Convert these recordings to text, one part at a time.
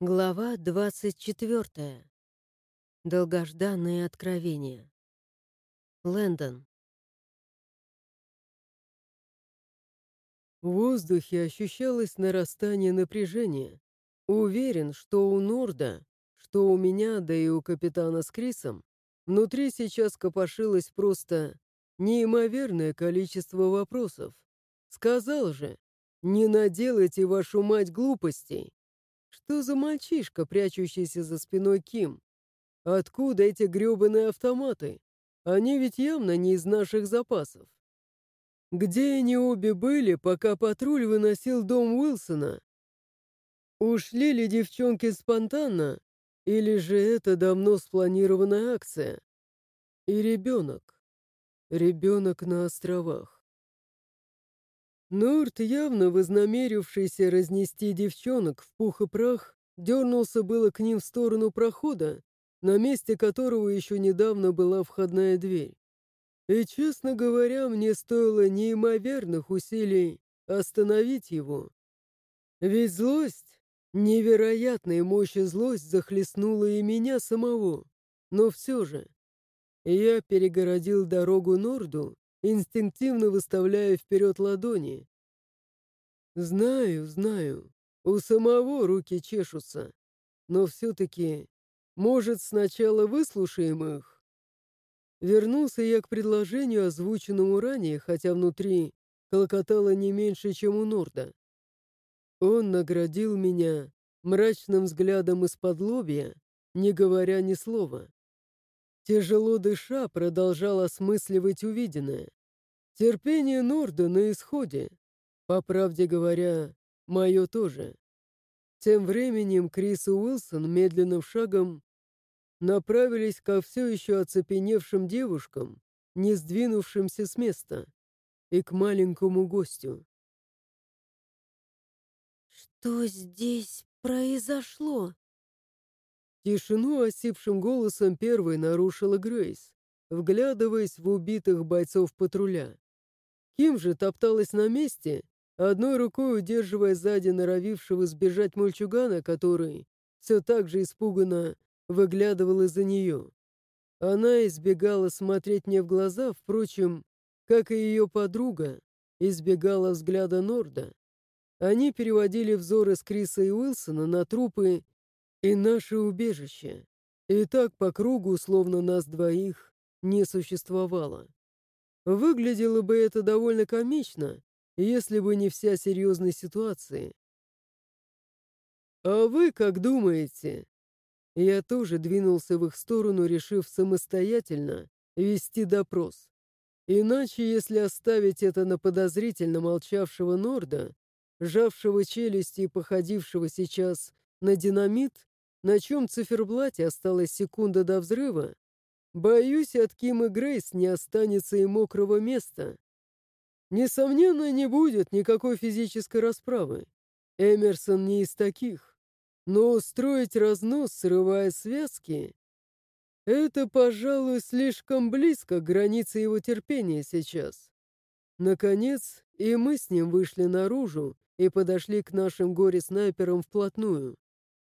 Глава 24. Долгожданные откровения. Лэндон. В воздухе ощущалось нарастание напряжения. Уверен, что у Норда, что у меня, да и у капитана с Крисом, внутри сейчас копошилось просто неимоверное количество вопросов. Сказал же, не наделайте вашу мать глупостей. Что за мальчишка, прячущийся за спиной Ким? Откуда эти грёбаные автоматы? Они ведь явно не из наших запасов. Где они обе были, пока патруль выносил дом Уилсона? Ушли ли девчонки спонтанно, или же это давно спланированная акция? И ребенок. Ребенок на островах. Норт, явно вознамерившийся разнести девчонок в пух и прах, дернулся было к ним в сторону прохода, на месте которого еще недавно была входная дверь. И, честно говоря, мне стоило неимоверных усилий остановить его. Ведь злость, невероятная мощь и злость захлестнула и меня самого. Но все же, я перегородил дорогу Норду, инстинктивно выставляя вперед ладони. Знаю, у самого руки чешутся, но все-таки, может, сначала выслушаем их? Вернулся я к предложению, озвученному ранее, хотя внутри клокотало не меньше, чем у Норда. Он наградил меня мрачным взглядом из-под лобья, не говоря ни слова. Тяжело дыша, продолжал осмысливать увиденное. Терпение Норда на исходе. По правде говоря, мое тоже. Тем временем Крис и Уилсон медленным шагом направились ко все еще оцепеневшим девушкам, не сдвинувшимся с места, и к маленькому гостю. Что здесь произошло? Тишину осипшим голосом первой нарушила Грейс, вглядываясь в убитых бойцов патруля. Ким же топталась на месте, одной рукой удерживая сзади норовившего сбежать мальчугана, который все так же испуганно выглядывал из-за нее. Она избегала смотреть мне в глаза, впрочем, как и ее подруга, избегала взгляда Норда. Они переводили взоры с Криса и Уилсона на трупы и наше убежище. И так по кругу, словно нас двоих, не существовало. Выглядело бы это довольно комично, если бы не вся серьезность ситуации. «А вы как думаете?» Я тоже двинулся в их сторону, решив самостоятельно вести допрос. Иначе, если оставить это на подозрительно молчавшего Норда, сжавшего челюсти и походившего сейчас на динамит, на чем циферблате осталась секунда до взрыва, боюсь, от Ким и Грейс не останется и мокрого места. Несомненно, не будет никакой физической расправы. Эмерсон не из таких. Но устроить разнос, срывая связки, это, пожалуй, слишком близко к границе его терпения сейчас. Наконец, и мы с ним вышли наружу и подошли к нашим горе-снайперам вплотную.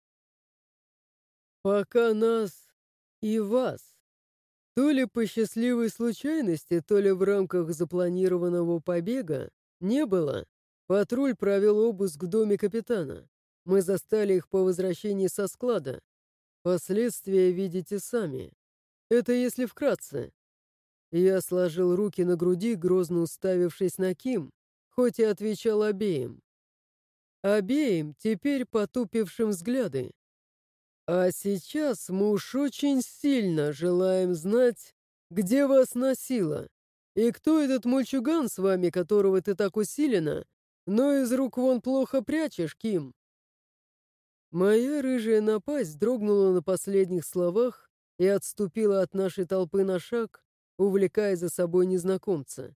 Пока нас и вас, то ли по счастливой случайности, то ли в рамках запланированного побега, не было, патруль провел обыск в доме капитана. Мы застали их по возвращении со склада. Последствия видите сами. Это если вкратце. Я сложил руки на груди, грозно уставившись на Ким, хоть и отвечал обеим. Обеим, теперь потупившим взгляды. А сейчас мы уж очень сильно желаем знать, где вас носило, и кто этот мальчуган с вами, которого ты так усиленно, но из рук вон плохо прячешь, Ким. Моя рыжая напасть дрогнула на последних словах и отступила от нашей толпы на шаг, увлекая за собой незнакомца.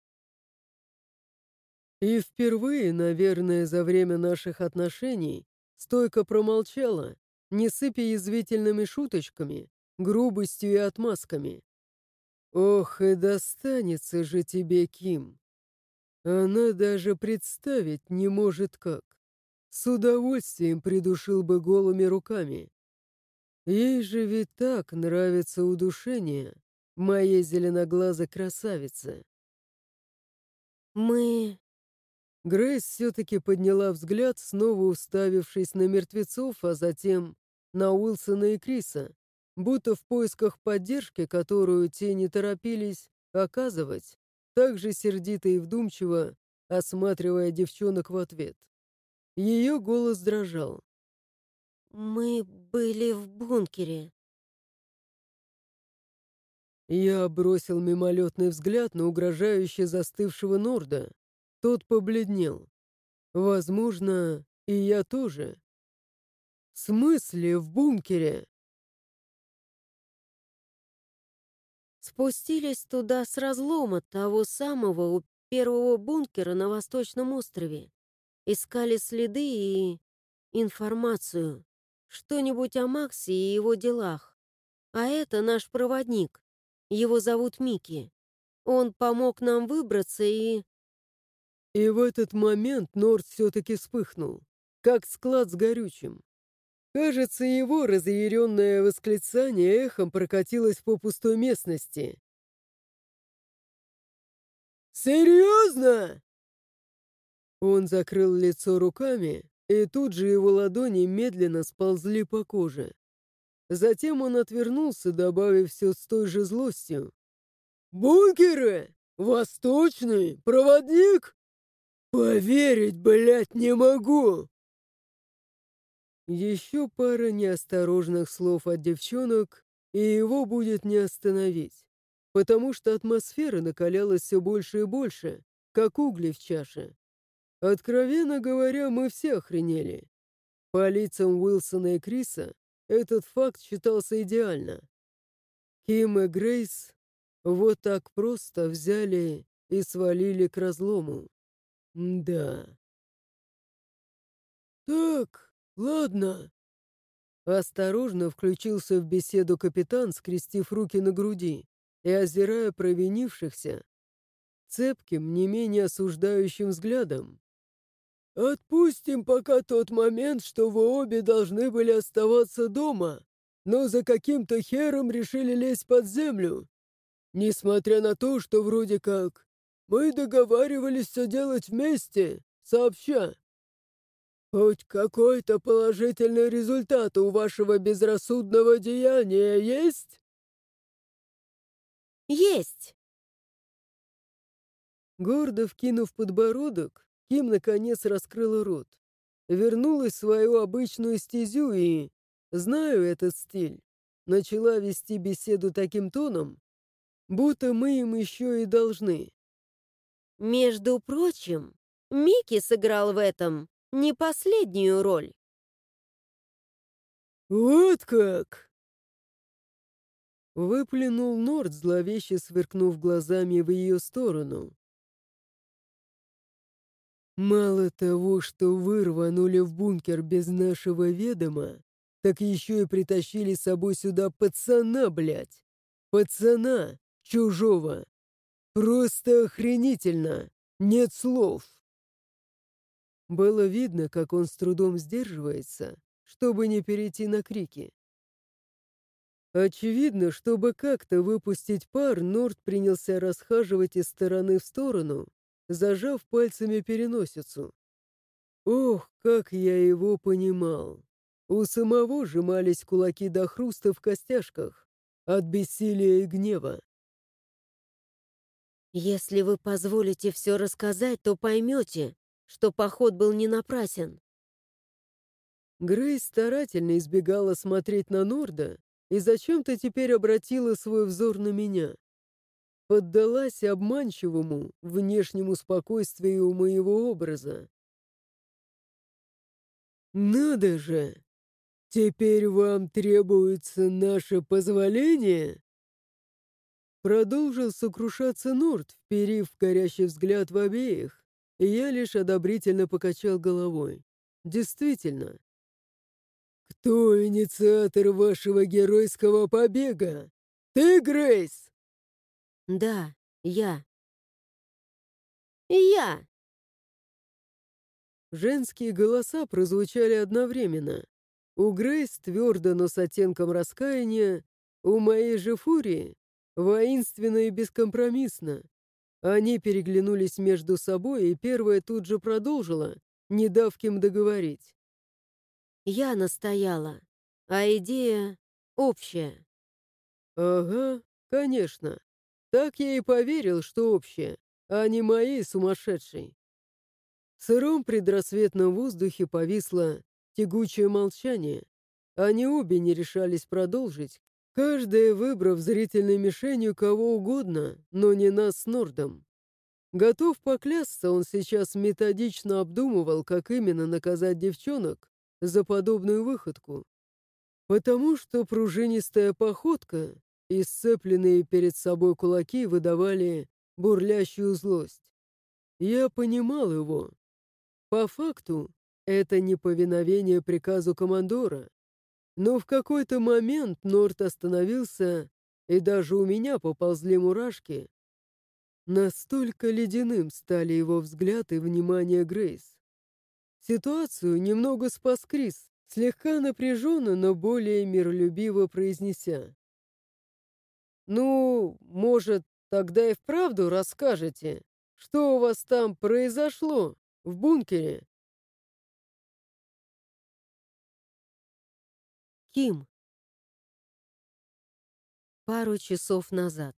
И впервые, наверное, за время наших отношений стойко промолчала, не сыпя язвительными шуточками, грубостью и отмазками. Ох, и достанется же тебе, Ким. Она даже представить не может как. с удовольствием придушил бы голыми руками. Ей же ведь так нравится удушение, моей зеленоглазой красавице. Мы... Грейс все-таки подняла взгляд, снова уставившись на мертвецов, а затем на Уилсона и Криса, будто в поисках поддержки, которую те не торопились оказывать, так же сердито и вдумчиво осматривая девчонок в ответ. Ее голос дрожал. мы были в бункере. Я бросил мимолетный взгляд на угрожающе застывшего Норда. Тот побледнел. Возможно, и я тоже. В смысле в бункере? Спустились туда с разлома того самого у первого бункера на Восточном острове. Искали следы и информацию. Что-нибудь о Максе и его делах. А это наш проводник. Его зовут Микки. Он помог нам выбраться и... И в этот момент Норд все-таки вспыхнул, как склад с горючим. Кажется, его разъяренное восклицание эхом прокатилось по пустой местности. «Серьезно?» Он закрыл лицо руками, и тут же его ладони медленно сползли по коже. Затем он отвернулся, добавив все с той же злостью. «Бункеры? Восточный? Проводник? Поверить, блядь, не могу!» Еще пара неосторожных слов от девчонок, и его будет не остановить, потому что атмосфера накалялась все больше и больше, как угли в чаше. Откровенно говоря, мы все охренели. По лицам Уилсона и Криса этот факт считался идеально. Ким и Грейс вот так просто взяли и свалили к разлому. Да. «Так, ладно». Осторожно включился в беседу капитан, скрестив руки на груди и озирая провинившихся цепким, не менее осуждающим взглядом. «Отпустим пока тот момент, что вы обе должны были оставаться дома, но за каким-то хером решили лезть под землю. Несмотря на то, что вроде как мы договаривались все делать вместе, сообща. Хоть какой-то положительный результат у вашего безрассудного деяния есть?» Есть! Гордо вкинув подбородок, Ким наконец раскрыла рот. Вернулась в свою обычную стезю и, знаю этот стиль, начала вести беседу таким тоном, будто мы им еще и должны. Между прочим, Микки сыграл в этом не последнюю роль. «Вот как!» Выплюнул Норд, зловеще сверкнув глазами в ее сторону. «Мало того, что вы рванули в бункер без нашего ведома, так еще и притащили с собой сюда пацана, блядь! Пацана! Чужого! Просто охренительно! Нет слов!» Было видно, как он с трудом сдерживается, чтобы не перейти на крики. Очевидно, чтобы как-то выпустить пар, Норд принялся расхаживать из стороны в сторону, зажав пальцами переносицу. Ох, как я его понимал! У самого сжимались кулаки до хруста в костяшках от бессилия и гнева. Если вы позволите все рассказать, то поймете, что поход был не напрасен. Грейс старательно избегала смотреть на Норда и зачем-то теперь обратила свой взор на меня. Поддалась обманчивому внешнему спокойствию моего образа. «Надо же! Теперь вам требуется наше позволение?» Продолжил сокрушаться Норд, вперив горящий взгляд в обеих, и я лишь одобрительно покачал головой. «Действительно. Кто инициатор вашего геройского побега? Ты, Грейс?» Да, я. Я! Женские голоса прозвучали одновременно. У Грейс твердо, но с оттенком раскаяния, у моей же Фурии воинственно и бескомпромиссно. Они переглянулись между собой, и первая тут же продолжила, не дав Ким договорить. Я настояла, а идея общая. «Ага, конечно. Так я и поверил, что общее, а не моей сумасшедшей». В сыром предрассветном воздухе повисло тягучее молчание. Они обе не решались продолжить, каждая выбрав зрительной мишенью кого угодно, но не нас с Нордом. Готов поклясться, он сейчас методично обдумывал, как именно наказать девчонок за подобную выходку. Потому что пружинистая походка и сцепленные перед собой кулаки выдавали бурлящую злость. Я понимал его. По факту, это неповиновение приказу командора. Но в какой-то момент Норт остановился, и даже у меня поползли мурашки. Настолько ледяным стали его взгляд и внимание Грейс. Ситуацию немного спас Крис, слегка напряженно, но более миролюбиво произнеся. «Ну, может, тогда и вправду расскажете, что у вас там произошло в бункере?» Ким. Пару часов назад.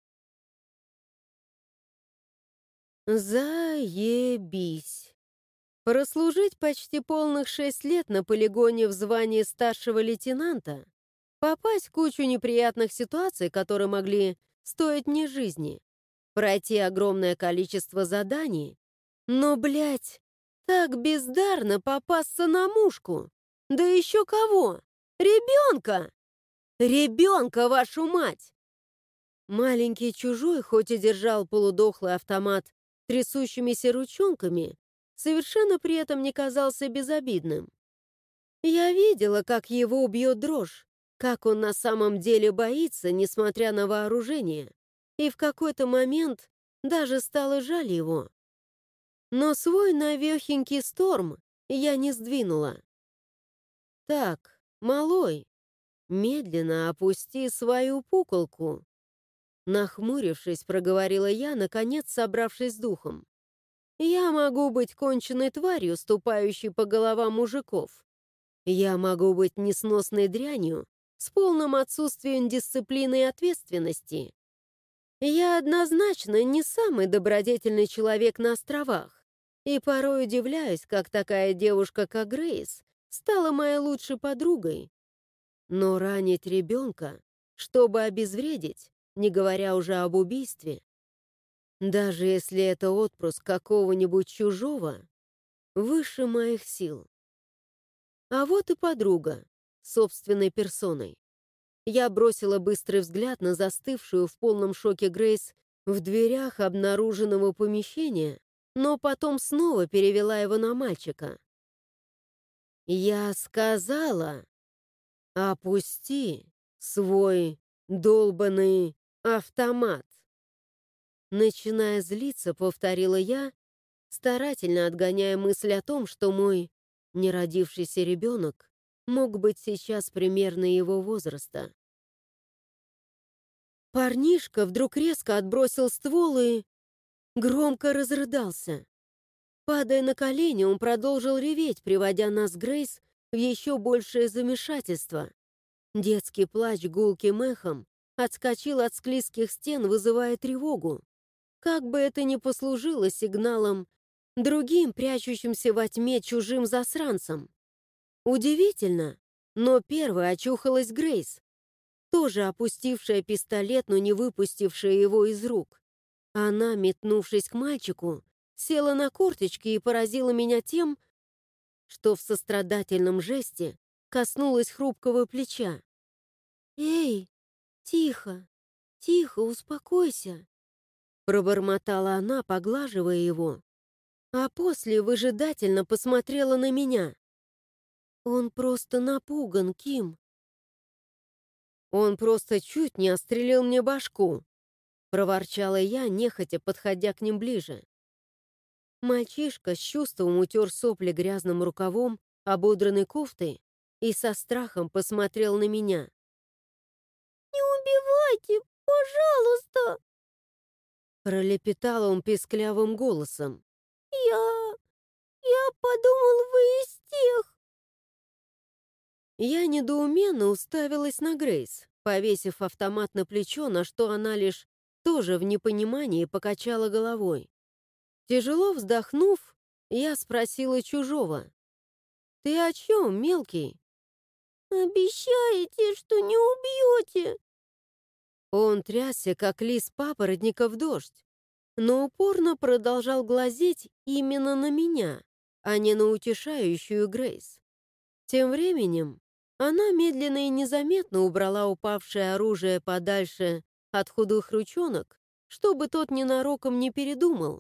Заебись. Прослужить почти полных 6 лет на полигоне в звании старшего лейтенанта, попасть в кучу неприятных ситуаций, которые могли стоить мне жизни, пройти огромное количество заданий, но, блядь, так бездарно попасться на мушку. Да еще кого? Ребенка! Ребенка, вашу мать! Маленький чужой, хоть и держал полудохлый автомат трясущимися ручонками, совершенно при этом не казался безобидным. Я видела, как его убьет дрожь, как он на самом деле боится, несмотря на вооружение, и в какой-то момент даже стало жаль его. Но свой навехенький Сторм я не сдвинула. «Так, малой, медленно опусти свою пуколку», нахмурившись, проговорила я, наконец собравшись с духом. «Я могу быть конченной тварью, ступающей по головам мужиков. Я могу быть несносной дрянью с полным отсутствием дисциплины и ответственности. Я однозначно не самый добродетельный человек на островах, и порой удивляюсь, как такая девушка, как Грейс, стала моей лучшей подругой. Но ранить ребенка, чтобы обезвредить, не говоря уже об убийстве, даже если это отпрыск какого-нибудь чужого, выше моих сил. А вот и подруга, собственной персоной. Я бросила быстрый взгляд на застывшую в полном шоке Грейс в дверях обнаруженного помещения, но потом снова перевела его на мальчика. «Я сказала, опусти свой долбанный автомат». Начиная злиться, повторила я, старательно отгоняя мысль о том, что мой неродившийся ребенок мог быть сейчас примерно его возраста. Парнишка вдруг резко отбросил ствол и громко разрыдался. Падая на колени, он продолжил реветь, приводя нас с Грейс в еще большее замешательство. Детский плач гулким эхом отскочил от склизких стен, вызывая тревогу. Как бы это ни послужило сигналом другим, прячущимся во тьме чужим засранцам. Удивительно, но первой очухалась Грейс, тоже опустившая пистолет, но не выпустившая его из рук. Она, метнувшись к мальчику, села на корточки и поразила меня тем, что в сострадательном жесте коснулась хрупкого плеча. «Эй, тихо, тихо, успокойся», пробормотала она, поглаживая его, а после выжидательно посмотрела на меня. «Он просто напуган, Ким». «Он просто чуть не отстрелил мне башку», проворчала я, нехотя подходя к ним ближе. Мальчишка с чувством утер сопли грязным рукавом ободранной кофты и со страхом посмотрел на меня. «Не убивайте, пожалуйста!» Пролепетал он писклявым голосом. Я... я подумал, вы из тех. Я недоуменно уставилась на Грейс, повесив автомат на плечо, на что она лишь тоже в непонимании покачала головой. Тяжело вздохнув, я спросила чужого. «Ты о чем, мелкий?» Обещаете, что не убьете?» Он трясся, как лист папоротника в дождь, но упорно продолжал глазеть именно на меня, а не на утешающую Грейс. Тем временем она медленно и незаметно убрала упавшее оружие подальше от худых ручонок, чтобы тот ненароком не передумал.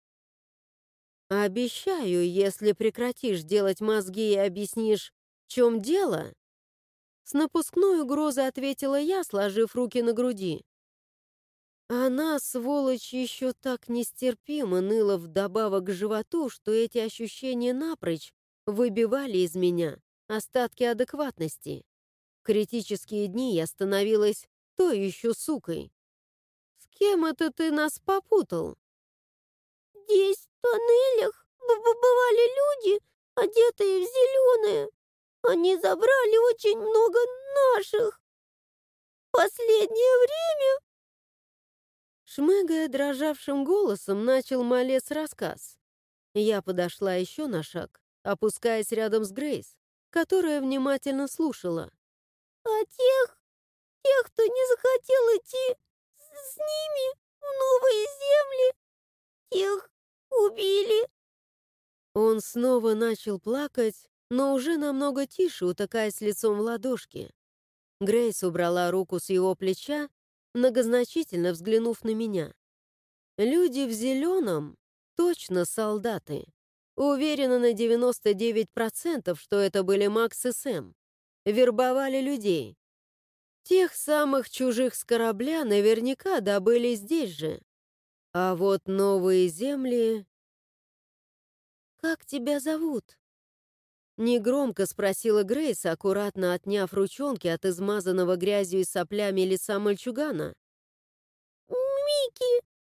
«Обещаю, если прекратишь делать мозги и объяснишь, в чем дело», с напускной угрозой ответила я, сложив руки на груди. Она, сволочь, еще так нестерпимо ныла вдобавок к животу, что эти ощущения напрочь выбивали из меня остатки адекватности. В критические дни я становилась той еще сукой. «С кем это ты нас попутал?» «Здесь, в тоннелях, бывали люди, одетые в зеленое. Они забрали очень много наших. Последнее время...» Шмыгая дрожавшим голосом, начал малец рассказ. Я подошла еще на шаг, опускаясь рядом с Грейс, которая внимательно слушала. «А тех, кто не захотел идти с ними в новые земли, тех убили». Он снова начал плакать, но уже намного тише, утыкаясь лицом в ладошки. Грейс убрала руку с его плеча, многозначительно взглянув на меня. Люди в зеленом точно солдаты. Уверена на 99%, что это были Макс и Сэм. Вербовали людей. Тех самых чужих с корабля наверняка добыли здесь же. А вот новые земли... «Как тебя зовут?» Негромко спросила Грейс, аккуратно отняв ручонки от измазанного грязью и соплями лица мальчугана. «Микки!»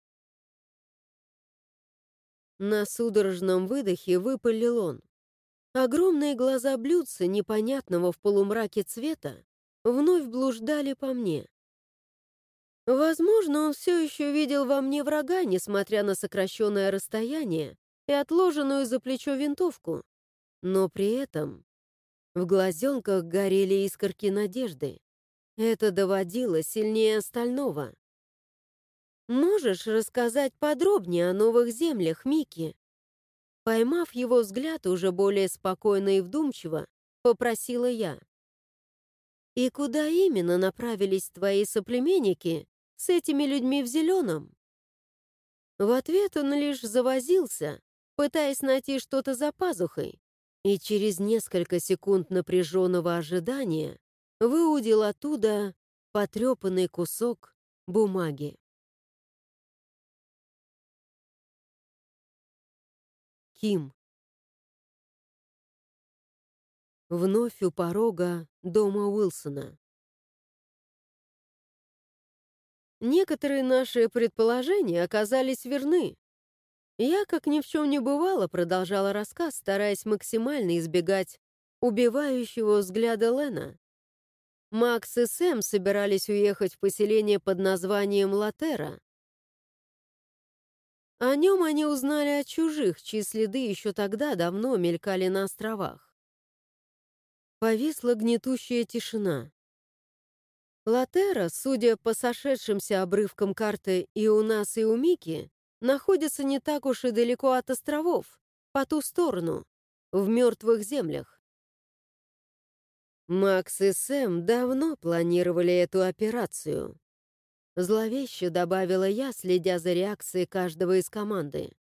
На судорожном выдохе выпалил он. Огромные глаза блюдца, непонятного в полумраке цвета, вновь блуждали по мне. Возможно, он все еще видел во мне врага, несмотря на сокращенное расстояние и отложенную за плечо винтовку. Но при этом в глазенках горели искорки надежды. Это доводило сильнее остального. «Можешь рассказать подробнее о новых землях, Микки?» Поймав его взгляд уже более спокойно и вдумчиво, попросила я. «И куда именно направились твои соплеменники с этими людьми в зеленом?» В ответ он лишь завозился, пытаясь найти что-то за пазухой, и через несколько секунд напряженного ожидания выудил оттуда потрепанный кусок бумаги. Ким. Вновь у порога дома Уилсона. Некоторые наши предположения оказались верны. Я, как ни в чем не бывало, продолжала рассказ, стараясь максимально избегать убивающего взгляда Лена. Макс и Сэм собирались уехать в поселение под названием Латера. О нем они узнали от чужих, чьи следы еще тогда давно мелькали на островах. Повисла гнетущая тишина. Латера, судя по сошедшимся обрывкам карты и у нас, и у Мики, находится не так уж и далеко от островов, по ту сторону, в мертвых землях. Макс и Сэм давно планировали эту операцию. Зловеще добавила я, следя за реакцией каждого из команды.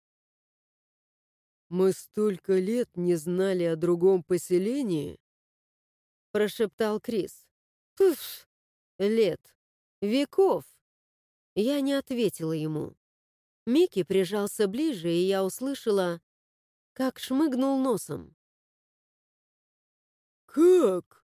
«Мы столько лет не знали о другом поселении», — прошептал Крис. «Пф! Лет! Веков!» Я не ответила ему. Микки прижался ближе, и я услышала, как шмыгнул носом. «Как?»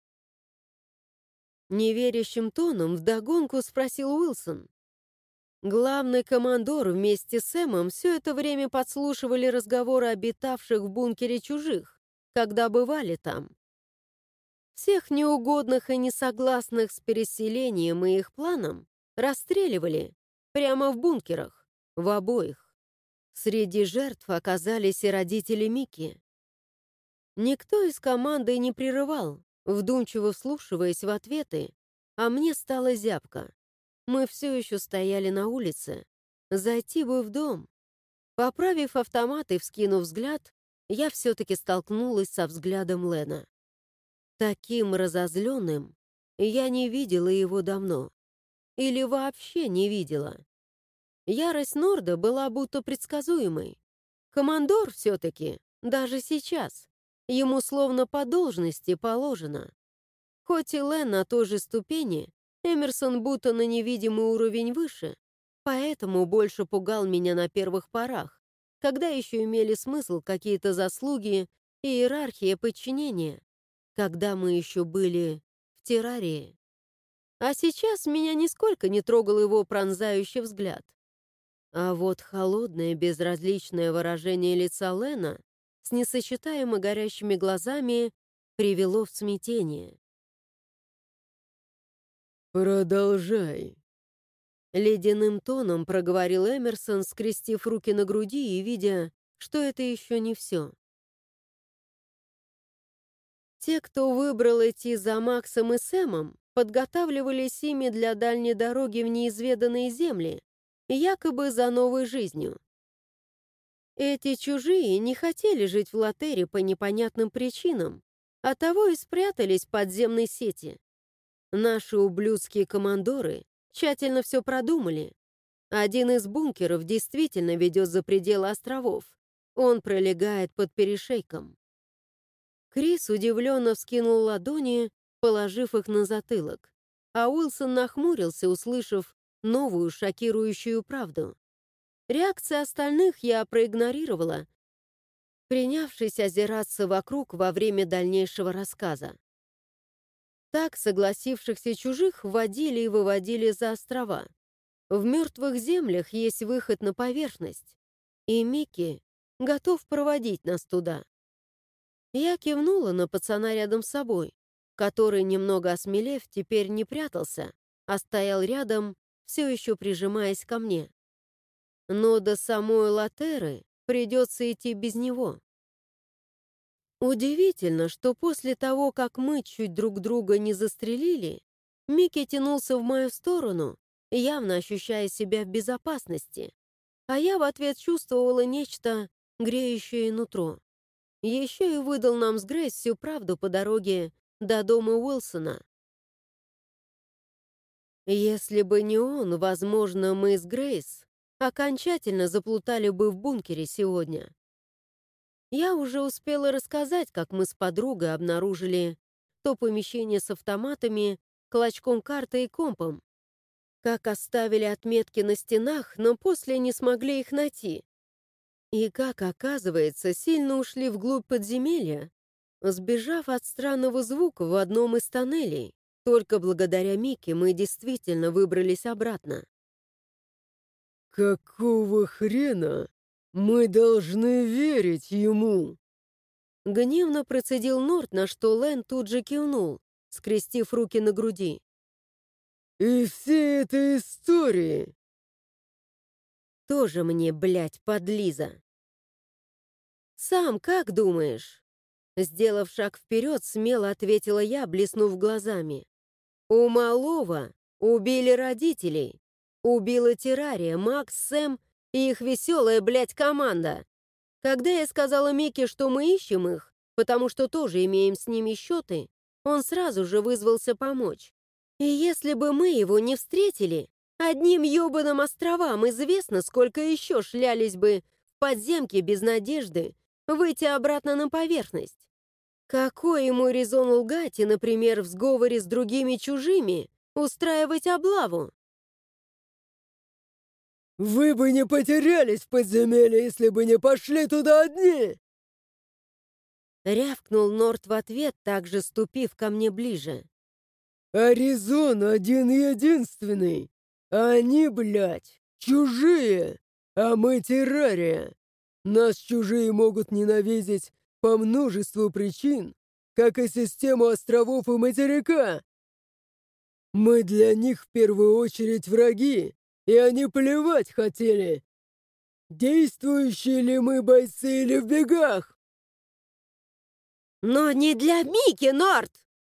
Неверящим тоном вдогонку спросил Уилсон. Главный командор вместе с Эмом все это время подслушивали разговоры обитавших в бункере чужих, когда бывали там. Всех неугодных и несогласных с переселением и их планом расстреливали прямо в бункерах, в обоих. Среди жертв оказались и родители Микки. Никто из команды не прерывал, вдумчиво вслушиваясь в ответы, а мне стало зябко. Мы все еще стояли на улице. Зайти бы в дом. Поправив автомат и вскинув взгляд, я все-таки столкнулась со взглядом Лена. Таким разозленным я не видела его давно. Или вообще не видела. Ярость Норда была будто предсказуемой. Командор все-таки, даже сейчас, ему словно по должности положено. Хоть и Лен на той же ступени, Эмерсон будто на невидимый уровень выше, поэтому больше пугал меня на первых порах, когда еще имели смысл какие-то заслуги и иерархия подчинения, когда мы еще были в террарии. А сейчас меня нисколько не трогал его пронзающий взгляд. А вот холодное безразличное выражение лица Лена с несочетаемо горящими глазами привело в смятение. «Продолжай», — ледяным тоном проговорил Эмерсон, скрестив руки на груди и видя, что это еще не все. Те, кто выбрал идти за Максом и Сэмом, подготавливались ими для дальней дороги в неизведанные земли, якобы за новой жизнью. Эти чужие не хотели жить в Латере по непонятным причинам, оттого и спрятались в подземной сети. Наши ублюдские командоры тщательно все продумали. Один из бункеров действительно ведет за пределы островов. Он пролегает под перешейком. Крис удивленно вскинул ладони, положив их на затылок, а Уилсон нахмурился, услышав новую шокирующую правду. Реакции остальных я проигнорировала, принявшись озираться вокруг во время дальнейшего рассказа. Так согласившихся чужих вводили и выводили за острова. В мертвых землях есть выход на поверхность, и Микки готов проводить нас туда. Я кивнула на пацана рядом с собой, который, немного осмелев, теперь не прятался, а стоял рядом, все еще прижимаясь ко мне. Но до самой Латеры придется идти без него. Удивительно, что после того, как мы чуть друг друга не застрелили, Микки тянулся в мою сторону, явно ощущая себя в безопасности, а я в ответ чувствовала нечто, греющее нутро. Еще и выдал нам с Грейс всю правду по дороге до дома Уилсона. Если бы не он, возможно, мы с Грейс окончательно заплутали бы в бункере сегодня. Я уже успела рассказать, как мы с подругой обнаружили то помещение с автоматами, клочком карты и компом, как оставили отметки на стенах, но после не смогли их найти. И как, оказывается, сильно ушли вглубь подземелья, сбежав от странного звука в одном из тоннелей. Только благодаря Микки мы действительно выбрались обратно. «Какого хрена мы должны верить ему?» Гневно процедил Норт, на что Лэн тут же кивнул, скрестив руки на груди. «И все этой истории!» Тоже мне, блядь, подлиза. «Сам как думаешь?» Сделав шаг вперед, смело ответила я, блеснув глазами. «У малого убили родителей. Убила террария, Макс, Сэм и их веселая, блядь, команда. Когда я сказала Микки, что мы ищем их, потому что тоже имеем с ними счеты, он сразу же вызвался помочь. И если бы мы его не встретили, одним ёбаным островам известно, сколько еще шлялись бы в подземке без надежды выйти обратно на поверхность. Какой ему резон лгать и, например, в сговоре с другими чужими устраивать облаву? Вы бы не потерялись в подземелье, если бы не пошли туда одни!» Рявкнул Норт в ответ, также ступив ко мне ближе. «Аризон один-единственный! Они, блядь, чужие, а мы террария! Нас чужие могут ненавидеть по множеству причин, как и систему островов и материка! Мы для них в первую очередь враги, и они плевать хотели, действующие ли мы бойцы или в бегах!» «Но не для Мики, Норт!»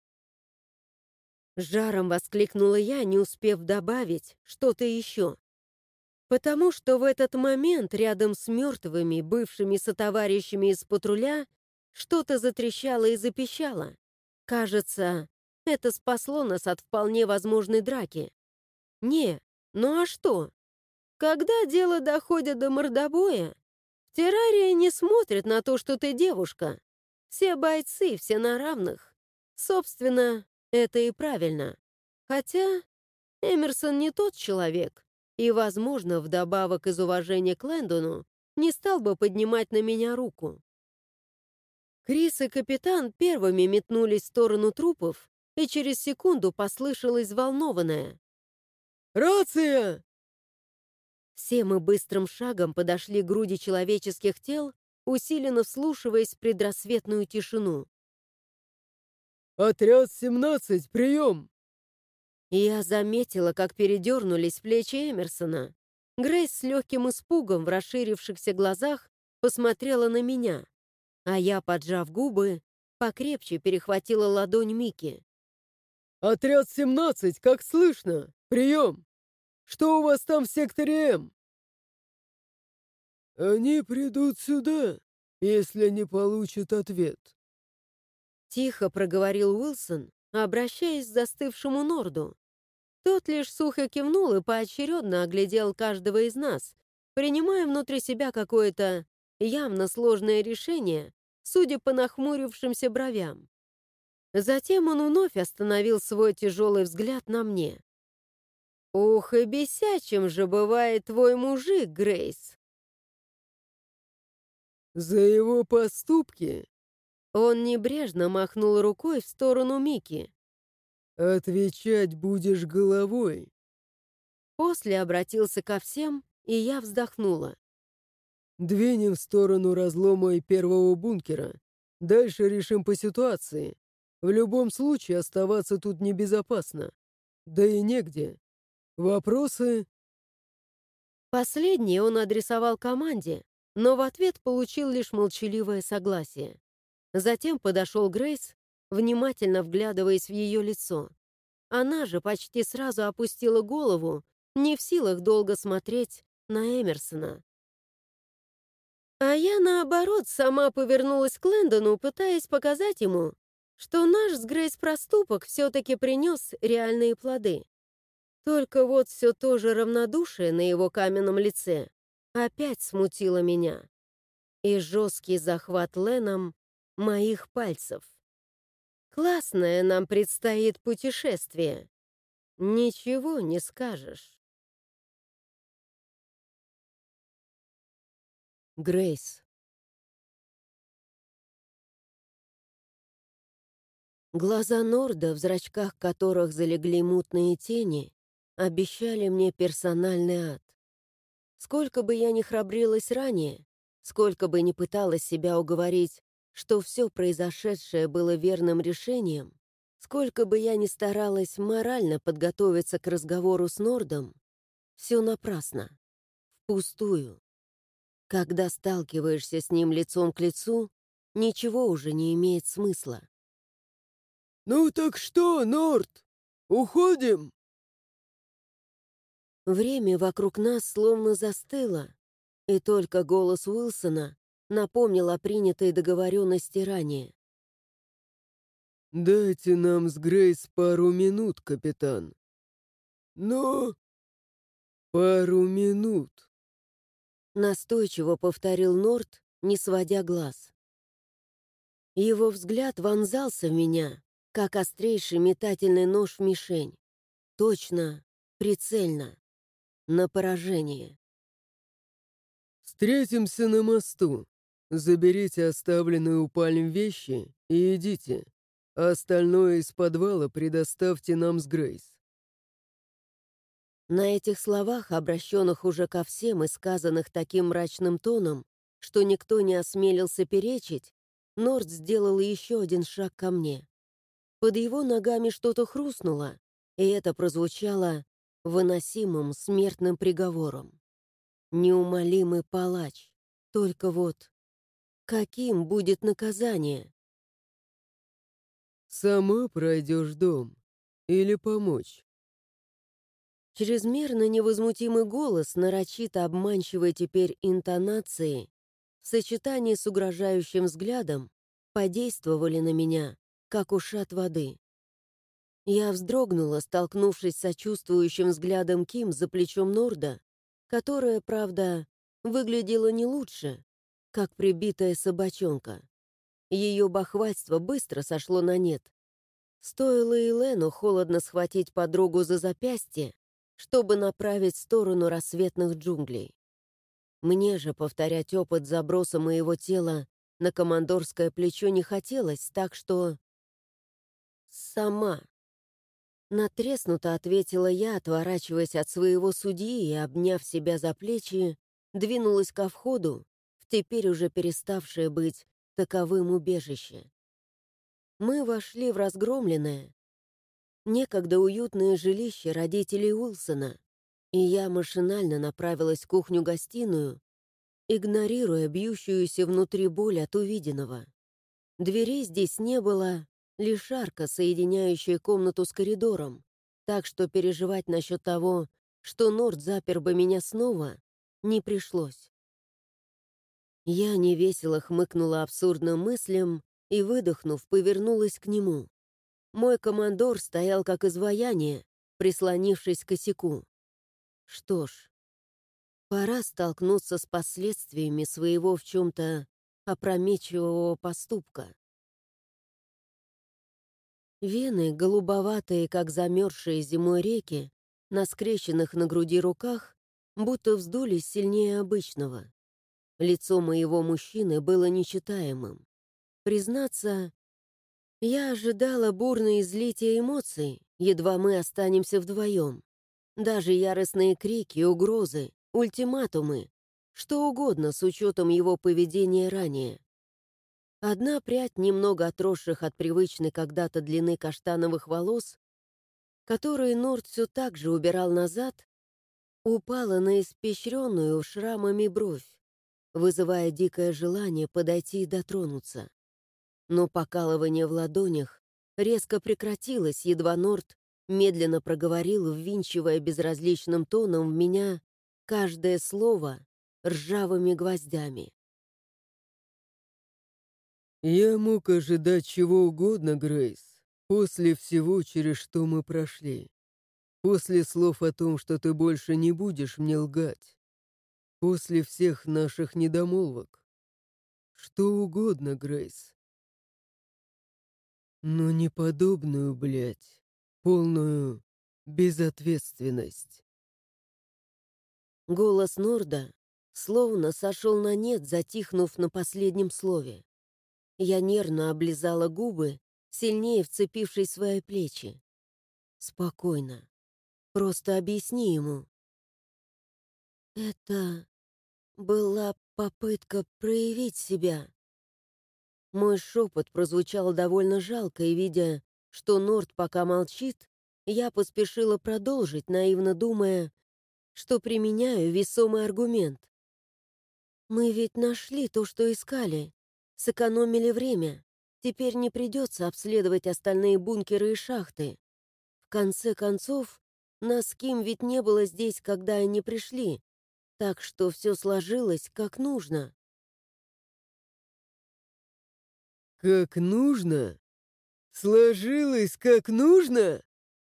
Жаром воскликнула я, не успев добавить что-то еще. Потому что в этот момент рядом с мертвыми, бывшими сотоварищами из патруля, что-то затрещало и запищало. Кажется, это спасло нас от вполне возможной драки. Не, ну а что? Когда дело доходит до мордобоя, в террарии не смотрят на то, что ты девушка. Все бойцы, все на равных. Собственно, это и правильно. Хотя Эмерсон не тот человек, и, возможно, вдобавок из уважения к Лэндону, не стал бы поднимать на меня руку. Крис и капитан первыми метнулись в сторону трупов, и через секунду послышалось взволнованное: «Рация!» Все мы быстрым шагом подошли к груди человеческих тел, усиленно вслушиваясь в предрассветную тишину. «Отряд 17, прием!» Я заметила, как передернулись плечи Эмерсона. Грейс с легким испугом в расширившихся глазах посмотрела на меня, а я, поджав губы, покрепче перехватила ладонь Мики. «Отряд 17, как слышно? Прием! Что у вас там в секторе М?» «Они придут сюда, если не получат ответ». Тихо проговорил Уилсон, обращаясь к застывшему Норду. Тот лишь сухо кивнул и поочередно оглядел каждого из нас, принимая внутри себя какое-то явно сложное решение, судя по нахмурившимся бровям. Затем он вновь остановил свой тяжелый взгляд на мне. «Ух, и бесячим же бывает твой мужик, Грейс!» «За его поступки Он небрежно махнул рукой в сторону Мики. отвечать будешь головой». После обратился ко всем, и я вздохнула. «Двинем в сторону разлома и первого бункера. Дальше решим по ситуации. В любом случае оставаться тут небезопасно. Да и негде. Вопросы?» Последний он адресовал команде, но в ответ получил лишь молчаливое согласие. Затем подошел Грейс, внимательно вглядываясь в ее лицо. Она же почти сразу опустила голову, не в силах долго смотреть на Эмерсона. А я, наоборот, сама повернулась к Лэндону, пытаясь показать ему, что наш с Грейс проступок все-таки принес реальные плоды. Только вот все то же равнодушие на его каменном лице опять смутило меня. И жесткий захват Леном моих пальцев. Классное нам предстоит путешествие. Ничего не скажешь. Грейс. Глаза Норда, в зрачках которых залегли мутные тени, обещали мне персональный ад. Сколько бы я ни храбрилась ранее, сколько бы ни пыталась себя уговорить, что все произошедшее было верным решением, сколько бы я ни старалась морально подготовиться к разговору с Нордом, все напрасно, впустую. Когда сталкиваешься с ним лицом к лицу, ничего уже не имеет смысла. «Ну так что, Норд, уходим?» Время вокруг нас словно застыло, и только голос Уилсона напомнил о принятой договоренности ранее. «Дайте нам с Грейс пару минут, капитан». «Но...» «Пару минут». Настойчиво повторил Норд, не сводя глаз. Его взгляд вонзался в меня, как острейший метательный нож в мишень. Точно, прицельно, на поражение. «Встретимся на мосту. Заберите оставленные у пальм вещи и идите. А остальное из подвала предоставьте нам с Грейс». На этих словах, обращенных уже ко всем и сказанных таким мрачным тоном, что никто не осмелился перечить, Норд сделал еще один шаг ко мне. Под его ногами что-то хрустнуло, и это прозвучало выносимым смертным приговором. Неумолимый палач. Только вот каким будет наказание? «Сама пройдешь дом. Или помочь?» Чрезмерно невозмутимый голос, нарочито обманчивой теперь интонации, в сочетании с угрожающим взглядом, подействовали на меня, как ушат воды. Я вздрогнула, столкнувшись с сочувствующим взглядом Ким за плечом Норда, которая, правда, выглядела не лучше, как прибитая собачонка. Ее бахвальство быстро сошло на нет. Стоило Элену холодно схватить подругу за запястье, чтобы направить в сторону рассветных джунглей. Мне же повторять опыт заброса моего тела на командорское плечо не хотелось, так что... «Сама». Натреснуто ответила я, отворачиваясь от своего судьи и, обняв себя за плечи, двинулась ко входу, в теперь уже переставшее быть таковым убежище. Мы вошли в разгромленное, некогда уютное жилище родителей Уилсона, и я машинально направилась в кухню-гостиную, игнорируя бьющуюся внутри боль от увиденного. Дверей здесь не было, лишь арка, соединяющая комнату с коридором, так что переживать насчет того, что Норд запер бы меня снова, не пришлось. Я невесело хмыкнула абсурдным мыслям и, выдохнув, повернулась к нему. Мой командор стоял как изваяние, прислонившись к косяку. Что ж, пора столкнуться с последствиями своего в чем-то опрометчивого поступка. Вены, голубоватые, как замерзшие зимой реки, на скрещенных на груди руках, будто вздулись сильнее обычного. Лицо моего мужчины было нечитаемым. Признаться, я ожидала бурное излитие эмоций, едва мы останемся вдвоем. Даже яростные крики, угрозы, ультиматумы, что угодно с учетом его поведения ранее. Одна прядь немного отросших от привычной когда-то длины каштановых волос, которые Норд все так же убирал назад, упала на испещренную шрамами бровь, вызывая дикое желание подойти и дотронуться. Но покалывание в ладонях резко прекратилось, едва Норд медленно проговорил, ввинчивая безразличным тоном в меня каждое слово ржавыми гвоздями. «Я мог ожидать чего угодно, Грейс, после всего, через что мы прошли. После слов о том, что ты больше не будешь мне лгать. После всех наших недомолвок. Что угодно, Грейс. Но не подобную, блядь, полную безответственность». Голос Норда словно сошел на нет, затихнув на последнем слове. Я нервно облизала губы, сильнее вцепившись в свои плечи. Спокойно. Просто объясни ему. Это была попытка проявить себя. Мой шепот прозвучал довольно жалко, и, видя, что Норд пока молчит, я поспешила продолжить, наивно думая, что применяю весомый аргумент. Мы ведь нашли то, что искали. Сэкономили время. Теперь не придется обследовать остальные бункеры и шахты. В конце концов, нас с Ким ведь не было здесь, когда они пришли, так что все сложилось как нужно. «Как нужно? Сложилось как нужно?»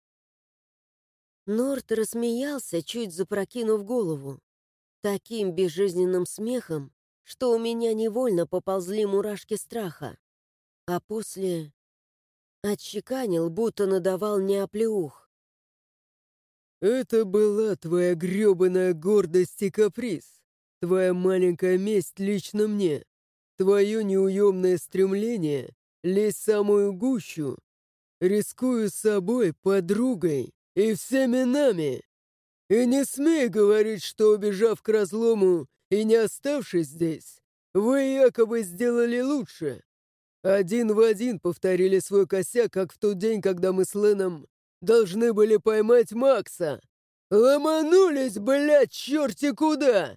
Норт рассмеялся, чуть запрокинув голову, таким безжизненным смехом, что у меня невольно поползли мурашки страха, а после отчеканил, будто надавал мне оплеух. «Это была твоя грёбаная гордость и каприз. Твоя маленькая месть лично мне. Твое неуемное стремление лезть в самую гущу. Рискую собой, подругой и всеми нами. И не смей говорить, что, убежав к разлому и не оставшись здесь, вы якобы сделали лучше. Один в один повторили свой косяк, как в тот день, когда мы с Леном должны были поймать Макса. Ломанулись, блядь, черти куда!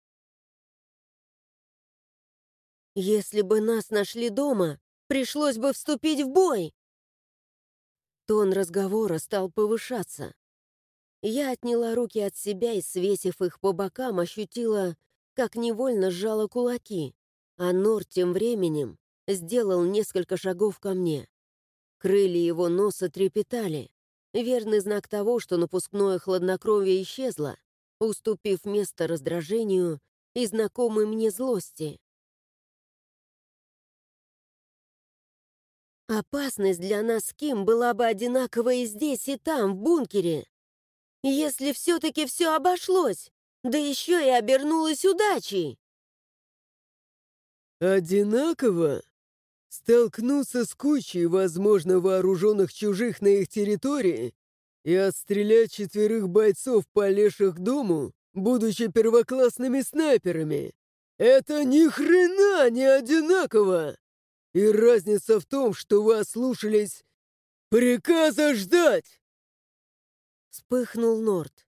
Если бы нас нашли дома, пришлось бы вступить в бой. Тон разговора стал повышаться. Я отняла руки от себя и, свесив их по бокам, ощутила, как невольно сжала кулаки, а Нор тем временем сделал несколько шагов ко мне. Крылья его носа трепетали, верный знак того, что напускное хладнокровие исчезло, уступив место раздражению и знакомой мне злости. Опасность для нас с Ким была бы одинакова и здесь, и там, в бункере. Если все-таки все обошлось, да еще и обернулось удачей. Одинаково? Столкнуться с кучей, возможно, вооруженных чужих на их территории и отстрелять 4 бойцов, полезших к дому, будучи первоклассными снайперами. Это ни хрена не одинаково! И разница в том, что вы ослушались приказа ждать! Вспыхнул Норд.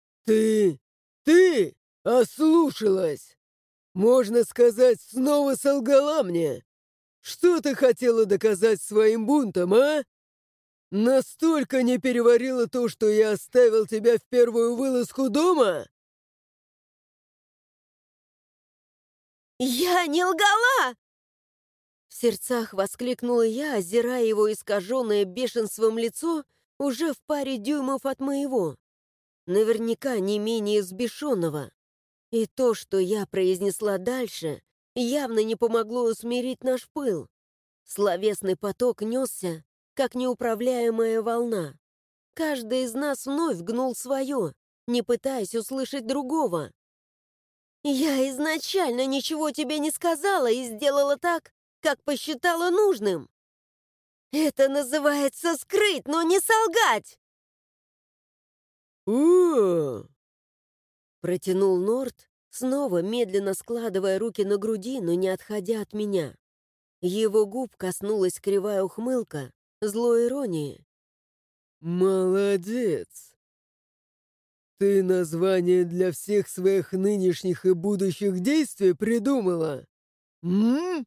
Ты ослушалась! Можно сказать, снова солгала мне. Что ты хотела доказать своим бунтом, а? Настолько не переварила то, что я оставил тебя в первую вылазку дома? «Я не лгала!» В сердцах воскликнула я, озирая его искаженное бешенством лицо уже в паре дюймов от моего. Наверняка не менее взбешенного. И то, что я произнесла дальше, явно не помогло усмирить наш пыл. Словесный поток несся, как неуправляемая волна. Каждый из нас вновь гнул свое, не пытаясь услышать другого. «Я изначально ничего тебе не сказала и сделала так, как посчитала нужным. Это называется скрыть, но не солгать!» О, Протянул Норд, снова медленно складывая руки на груди, но не отходя от меня. Его губ коснулась кривая ухмылка, злой иронии. молодец! Ты название для всех своих нынешних и будущих действий придумала? М?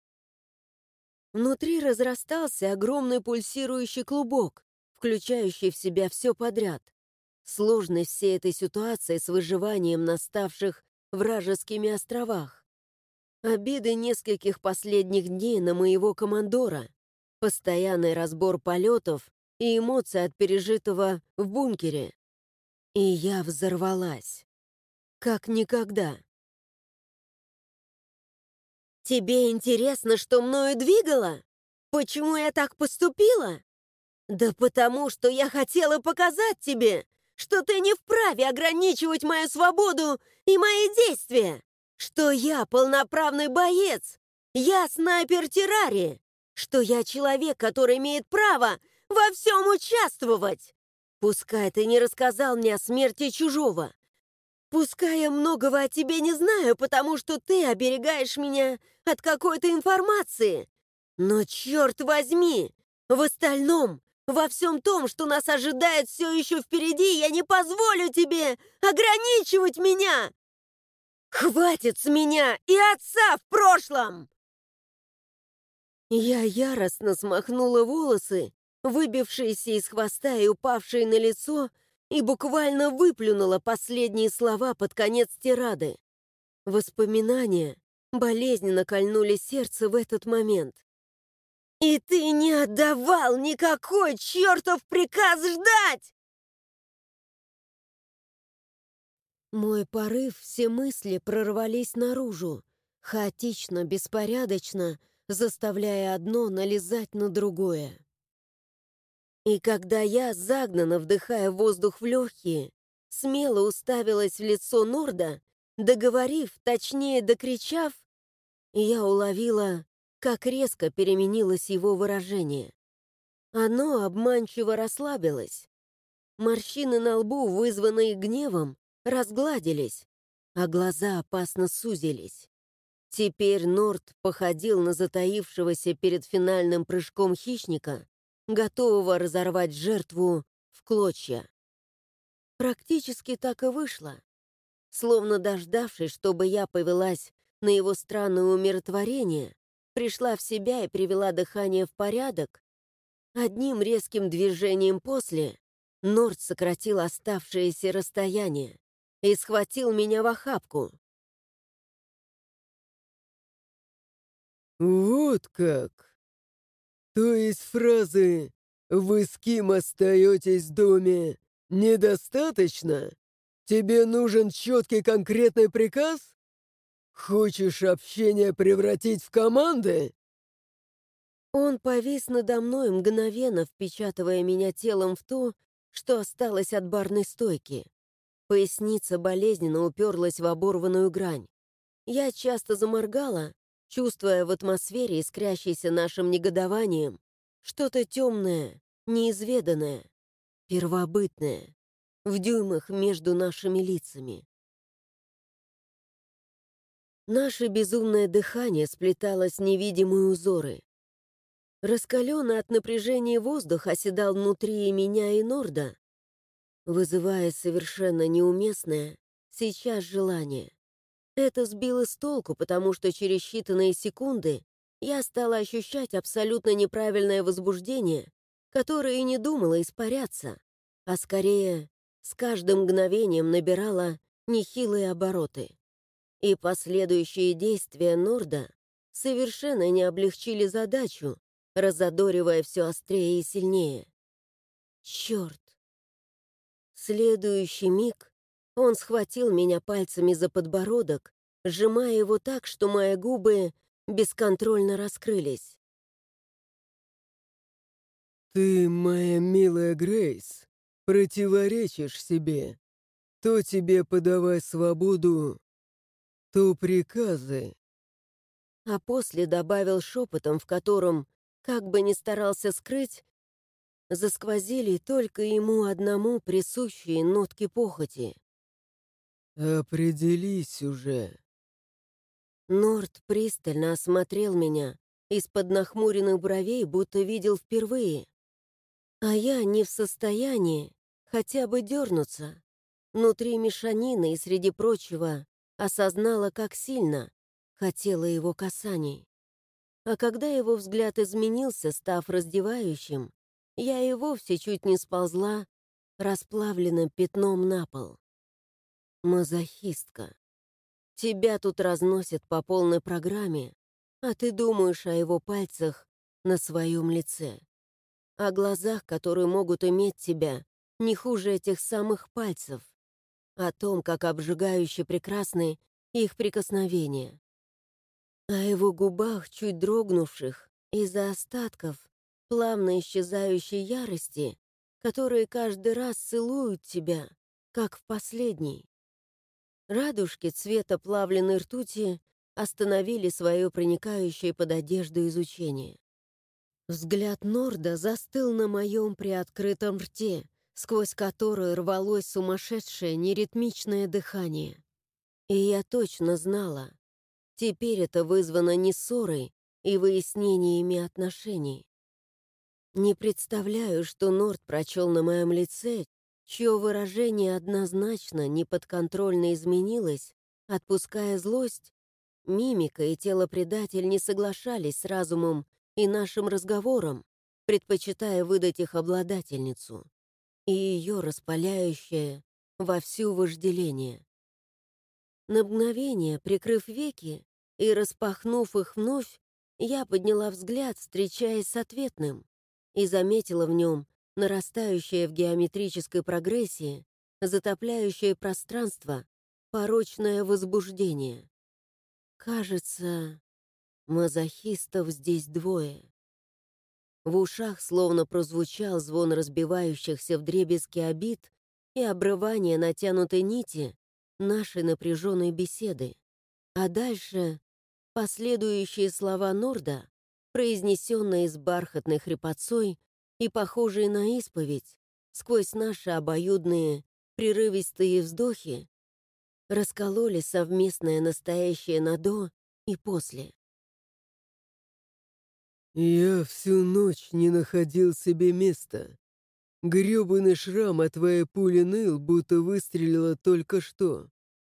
Внутри разрастался огромный пульсирующий клубок, включающий в себя все подряд. Сложность всей этой ситуации с выживанием на ставших вражескими островах. Обиды нескольких последних дней на моего командора. Постоянный разбор полетов и эмоции от пережитого в бункере. И я взорвалась. Как никогда. «Тебе интересно, что мною двигало? Почему я так поступила? Да потому, что я хотела показать тебе, что ты не вправе ограничивать мою свободу и мои действия, что я полноправный боец, я снайпер Террари, что я человек, который имеет право во всем участвовать. Пускай ты не рассказал мне о смерти чужого, пускай я многого о тебе не знаю, потому что ты оберегаешь меня от какой-то информации, но, черт возьми, в остальном, во всем том, что нас ожидает все еще впереди, я не позволю тебе ограничивать меня! Хватит с меня и отца в прошлом!» Я яростно смахнула волосы, выбившиеся из хвоста и упавшие на лицо, и буквально выплюнула последние слова под конец тирады. Воспоминания болезненно кольнули сердце в этот момент. «И ты не отдавал никакой чертов приказ ждать!» Мой порыв, все мысли прорвались наружу, хаотично, беспорядочно, заставляя одно налезать на другое. И когда я, загнанно вдыхая воздух в легкие, смело уставилась в лицо Норда, Договорив, точнее докричав, я уловила, как резко переменилось его выражение. Оно обманчиво расслабилось. Морщины на лбу, вызванные гневом, разгладились, а глаза опасно сузились. Теперь Норд походил на затаившегося перед финальным прыжком хищника, готового разорвать жертву в клочья. Практически так и вышло. Словно дождавшись, чтобы я повелась на его странное умиротворение, пришла в себя и привела дыхание в порядок, одним резким движением после Норд сократил оставшееся расстояние и схватил меня в охапку. Вот как. То есть фразы «Вы с кем остаетесь в доме» недостаточно? Тебе нужен четкий конкретный приказ? Хочешь общение превратить в команды? Он повис надо мной, мгновенно впечатывая меня телом в то, что осталось от барной стойки. Поясница болезненно уперлась в оборванную грань. Я часто заморгала, чувствуя в атмосфере, искрящейся нашим негодованием, что-то темное, неизведанное, первобытное, в дюймах между нашими лицами. Наше безумное дыхание сплеталось в невидимые узоры. Раскаленный от напряжения воздух оседал внутри и меня, и Норда, вызывая совершенно неуместное сейчас желание. Это сбило с толку, потому что через считанные секунды я стала ощущать абсолютно неправильное возбуждение, которое и не думало испаряться, а скорее с каждым мгновением набирало нехилые обороты. И последующие действия Норда совершенно не облегчили задачу, разодоривая все острее и сильнее. Черт! В следующий миг он схватил меня пальцами за подбородок, сжимая его так, что мои губы бесконтрольно раскрылись. Ты, моя милая Грейс, противоречишь себе. То тебе подавай свободу, то приказы. А после добавил шепотом, в котором, как бы ни старался скрыть, засквозили только ему одному присущие нотки похоти. Определись уже. Норд пристально осмотрел меня из-под нахмуренных бровей, будто видел впервые. А я не в состоянии хотя бы дернуться. Внутри мешанины и, среди прочего, осознала, как сильно хотела его касаний. А когда его взгляд изменился, став раздевающим, я и вовсе чуть не сползла расплавленным пятном на пол. Мазохистка. Тебя тут разносят по полной программе, а ты думаешь о его пальцах на своем лице, о глазах, которые могут иметь тебя не хуже этих самых пальцев, о том, как обжигающе прекрасны их прикосновения, о его губах, чуть дрогнувших из-за остатков плавно исчезающей ярости, которые каждый раз целуют тебя, как в последний. Радужки цвета плавленной ртути остановили свое проникающее под одежду изучение. Взгляд Норда застыл на моем приоткрытом рте, сквозь которое рвалось сумасшедшее неритмичное дыхание. И я точно знала, теперь это вызвано не ссорой и выяснениями отношений. Не представляю, что Норд прочел на моем лице, чье выражение однозначно неподконтрольно изменилось, отпуская злость, мимика и тело-предатель не соглашались с разумом и нашим разговором, предпочитая выдать их обладательницу, и ее распаляющее вовсю вожделение. На мгновение, прикрыв веки и распахнув их вновь, я подняла взгляд, встречаясь с ответным, и заметила в нем нарастающее в геометрической прогрессии, затопляющее пространство, порочное возбуждение. Кажется, мазохистов здесь двое. В ушах словно прозвучал звон разбивающихся вдребезги обид и обрывание натянутой нити, нашей напряженной беседы. А дальше последующие слова Норда, произнесенные с бархатной хрипотцой и похожие на исповедь, сквозь наши обоюдные, прерывистые вздохи, раскололи совместное настоящее на «до» и «после». «Я всю ночь не находил себе места. Грёбаный шрам от твоей пули ныл, будто выстрелила только что».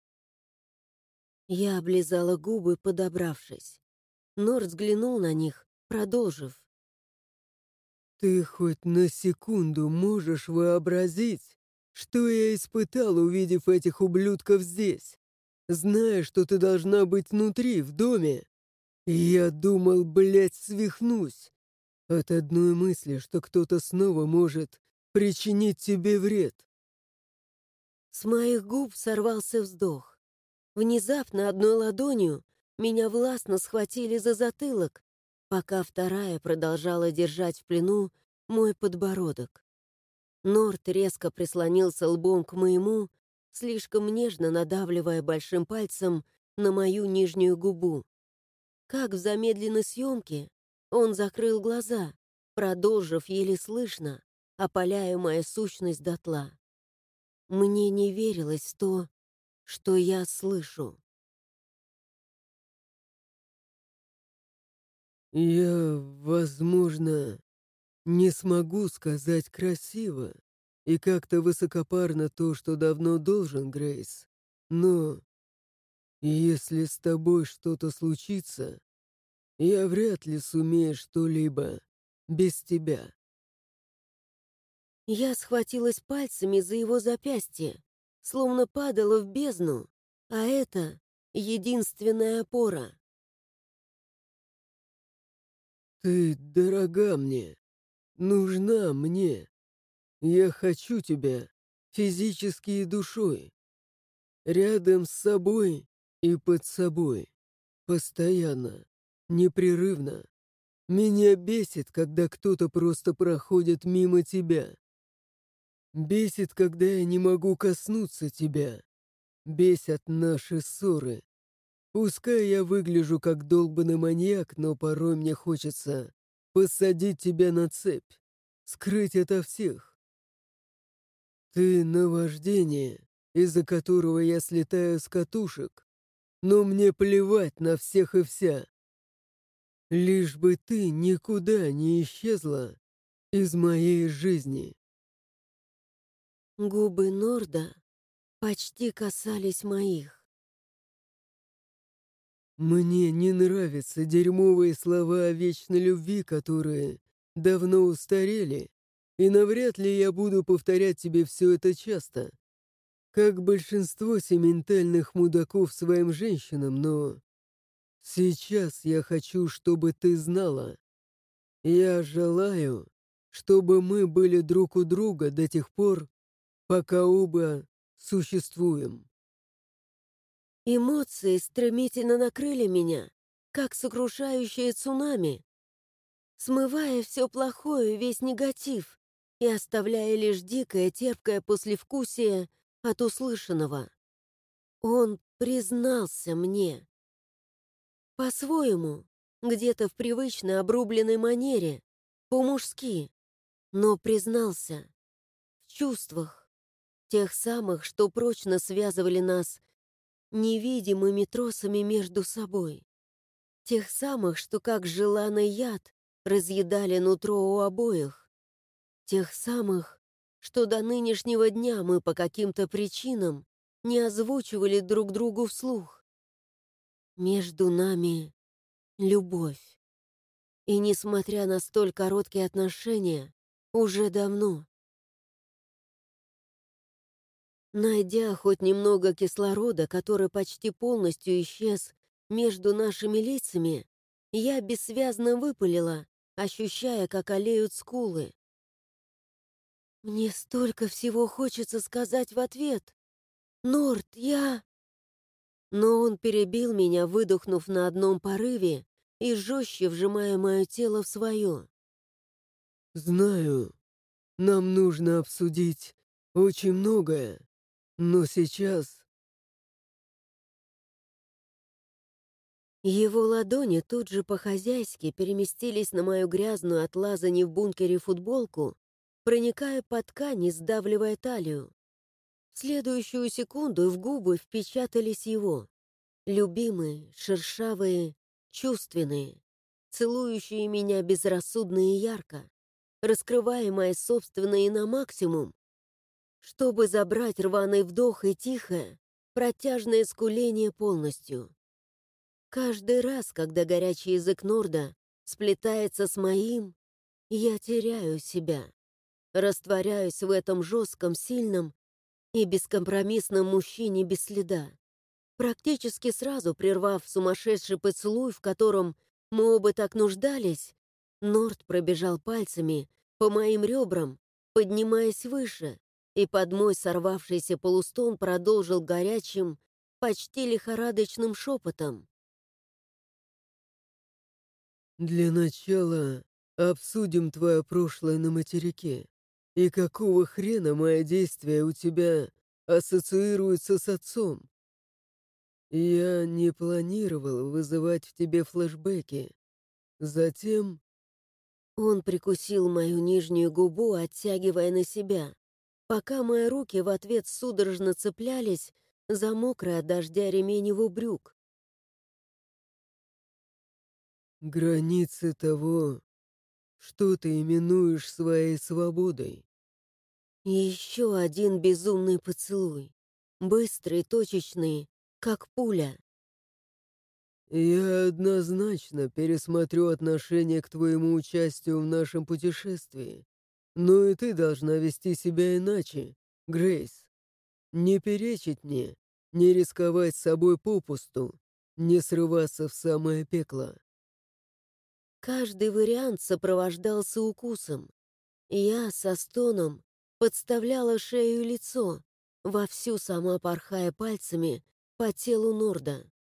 Я облизала губы, подобравшись. Норд взглянул на них, продолжив. «Ты хоть на секунду можешь вообразить, что я испытал, увидев этих ублюдков здесь, зная, что ты должна быть внутри, в доме? Я думал, блядь, свихнусь от одной мысли, что кто-то снова может причинить тебе вред». С моих губ сорвался вздох. Внезапно одной ладонью меня властно схватили за затылок, пока вторая продолжала держать в плену мой подбородок. Норт резко прислонился лбом к моему, слишком нежно надавливая большим пальцем на мою нижнюю губу. Как в замедленной съемке, он закрыл глаза, продолжив еле слышно, опаляя мою сущность дотла. Мне не верилось в то, что я слышу. «Я, возможно, не смогу сказать красиво и как-то высокопарно то, что давно должен, Грейс, но если с тобой что-то случится, я вряд ли сумею что-либо без тебя». Я схватилась пальцами за его запястье, словно падала в бездну, а это единственная опора. «Ты дорога мне, нужна мне. Я хочу тебя физически и душой, рядом с собой и под собой, постоянно, непрерывно. Меня бесит, когда кто-то просто проходит мимо тебя. Бесит, когда я не могу коснуться тебя. Бесят наши ссоры. Пускай я выгляжу как долбанный маньяк, но порой мне хочется посадить тебя на цепь, скрыть ото всех. Ты наваждение, из-за которого я слетаю с катушек, но мне плевать на всех и вся. Лишь бы ты никуда не исчезла из моей жизни». Губы Норда почти касались моих. «Мне не нравятся дерьмовые слова о вечной любви, которые давно устарели, и навряд ли я буду повторять тебе все это часто, как большинство сементальных мудаков своим женщинам, но сейчас я хочу, чтобы ты знала. Я желаю, чтобы мы были друг у друга до тех пор, пока оба существуем». Эмоции стремительно накрыли меня, как сокрушающее цунами, смывая все плохое, весь негатив и оставляя лишь дикое, терпкое послевкусие от услышанного. Он признался мне. По-своему, где-то в привычной обрубленной манере, по-мужски, но признался в чувствах, тех самых, что прочно связывали нас невидимыми тросами между собой, тех самых, что как желанный яд разъедали нутро у обоих, тех самых, что до нынешнего дня мы по каким-то причинам не озвучивали друг другу вслух. Между нами любовь. И несмотря на столь короткие отношения, уже давно. Найдя хоть немного кислорода, который почти полностью исчез между нашими лицами, я бессвязно выпалила, ощущая, как олеют скулы. «Мне столько всего хочется сказать в ответ. Норд, я...» Но он перебил меня, выдохнув на одном порыве и жестче вжимая мое тело в свое. «Знаю, нам нужно обсудить очень многое, но сейчас Его ладони тут же по-хозяйски переместились на мою грязную от лазаний в бункере футболку, проникая под ткань и сдавливая талию. В следующую секунду в губы впечатались его. Любимые, шершавые, чувственные, целующие меня безрассудно и ярко, раскрываемые собственные на максимум, чтобы забрать рваный вдох и тихое, протяжное скуление полностью. Каждый раз, когда горячий язык Норда сплетается с моим, я теряю себя, растворяюсь в этом жестком, сильном и бескомпромиссном мужчине без следа. Практически сразу прервав сумасшедший поцелуй, в котором мы оба так нуждались, Норд пробежал пальцами по моим ребрам, поднимаясь выше, и под мой сорвавшийся полустон продолжил горячим, почти лихорадочным шепотом. «Для начала обсудим твое прошлое на материке. И какого хрена мои действия у тебя ассоциируются с отцом? Я не планировал вызывать в тебе флешбеки. Затем Он прикусил мою нижнюю губу, оттягивая на себя, пока мои руки в ответ судорожно цеплялись за мокрый от дождя ремень его брюк. границы того, что ты именуешь своей свободой. И еще один безумный поцелуй, быстрый, точечный, как пуля. Я однозначно пересмотрю отношение к твоему участию в нашем путешествии. Но и ты должна вести себя иначе, Грейс. Не перечить мне, не рисковать собой попусту, не срываться в самое пекло. Каждый вариант сопровождался укусом. Я со стоном подставляла шею и лицо, вовсю сама порхая пальцами по телу Норда.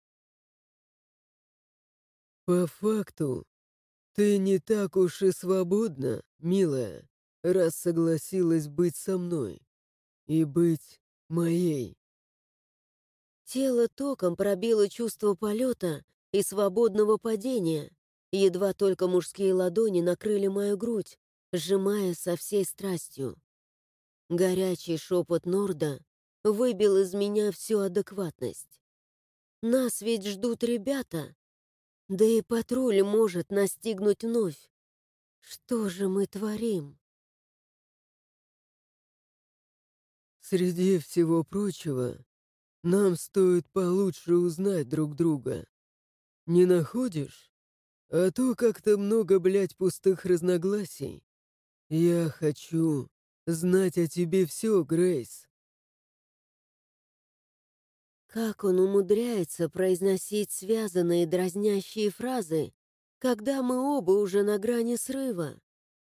По факту, ты не так уж и свободна, милая, раз согласилась быть со мной и быть моей. Тело током пробило чувство полета и свободного падения. Едва только мужские ладони накрыли мою грудь, сжимая со всей страстью. Горячий шепот Норда выбил из меня всю адекватность. Нас ведь ждут ребята, да и патруль может настигнуть вновь. Что же мы творим? Среди всего прочего, нам стоит получше узнать друг друга. Не находишь? А то как-то много, блядь, пустых разногласий. Я хочу знать о тебе все, Грейс. Как он умудряется произносить связанные дразнящие фразы, когда мы оба уже на грани срыва?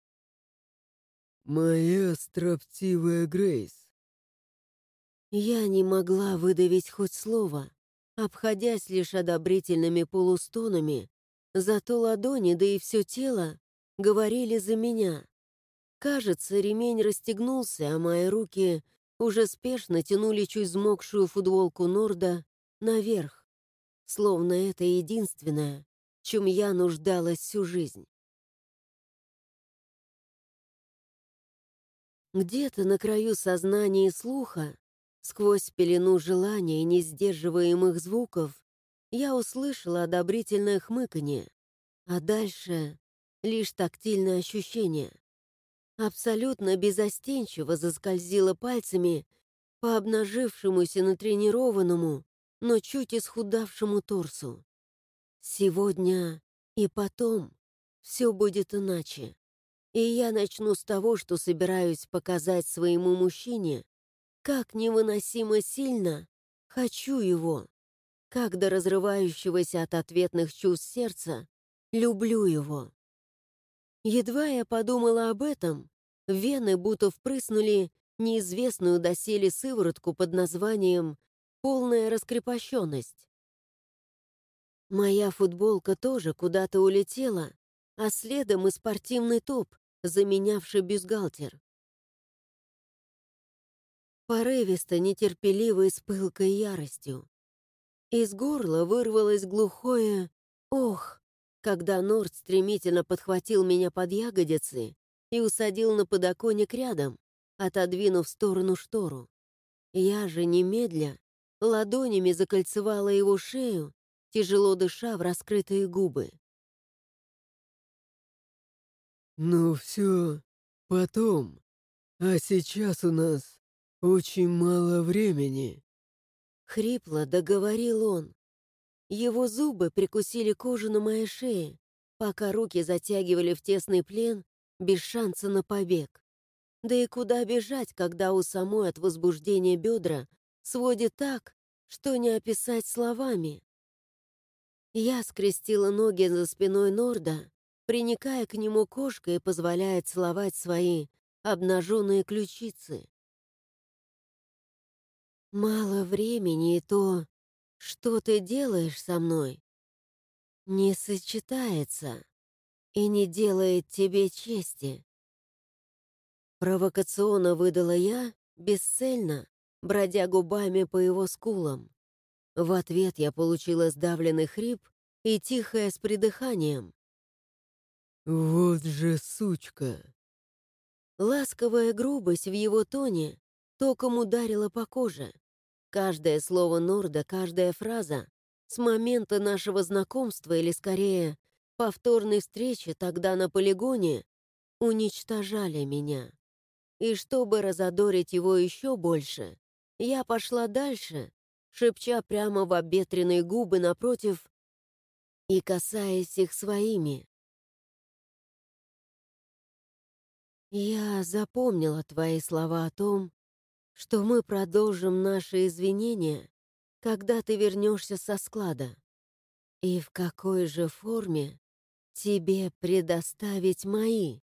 Моя строптивая Грейс. Я не могла выдавить хоть слово, обходясь лишь одобрительными полустонами, зато ладони, да и все тело говорили за меня. Кажется, ремень расстегнулся, а мои руки уже спешно тянули чуть взмокшую футболку Норда наверх, словно это единственное, в чем я нуждалась всю жизнь. Где-то на краю сознания и слуха, сквозь пелену желания и несдерживаемых звуков, я услышала одобрительное хмыканье, а дальше лишь тактильное ощущение. Абсолютно безостенчиво заскользила пальцами по обнажившемуся натренированному, но чуть исхудавшему торсу. Сегодня и потом все будет иначе. И я начну с того, что собираюсь показать своему мужчине, как невыносимо сильно хочу его, как до разрывающегося от ответных чувств сердца люблю его. Едва я подумала об этом, в вены будто впрыснули неизвестную доселе сыворотку под названием «полная раскрепощенность». Моя футболка тоже куда-то улетела, а следом и спортивный топ, заменявший бюстгальтер. Порывисто, нетерпеливо и с пылкой яростью. Из горла вырвалось глухое Ох, когда Норд стремительно подхватил меня под ягодицы и усадил на подоконник рядом, отодвинув в сторону штору. Я же немедля ладонями закольцевала его шею, тяжело дыша в раскрытые губы. «Ну все, потом. А сейчас у нас очень мало времени». Хрипло договорил он. Его зубы прикусили кожу на моей шее, пока руки затягивали в тесный плен без шанса на побег. Да и куда бежать, когда у самой от возбуждения бедра сводит так, что не описать словами. Я скрестила ноги за спиной Норда, приникая к нему кошкой и позволяя целовать свои обнаженные ключицы. Мало времени, и то, что ты делаешь со мной, не сочетается и не делает тебе чести. Провокационно выдала я, бесцельно, бродя губами по его скулам. В ответ я получила сдавленный хрип и тихое с придыханием. «Вот же сучка!» Ласковая грубость в его тоне током ударила по коже. Каждое слово Норда, каждая фраза с момента нашего знакомства или, скорее, повторной встречи тогда на полигоне уничтожали меня. И чтобы разодорить его еще больше, я пошла дальше, шепча прямо в обветренные губы напротив и касаясь их своими. Я запомнила твои слова о том, что мы продолжим наши извинения, когда ты вернешься со склада. И в какой же форме тебе предоставить мои?